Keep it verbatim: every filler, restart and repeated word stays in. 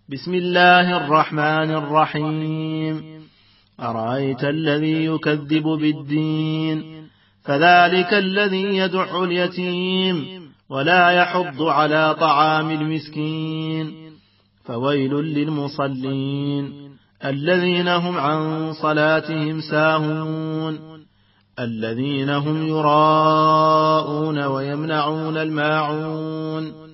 بسم الله الرحمن الرحيم. أرأيت الذي يكذب بالدين فذلك الذي يدع اليتيم ولا يحض على طعام المسكين. فويل للمصلين الذين هم عن صلاتهم ساهون الذين هم يراءون ويمنعون الماعون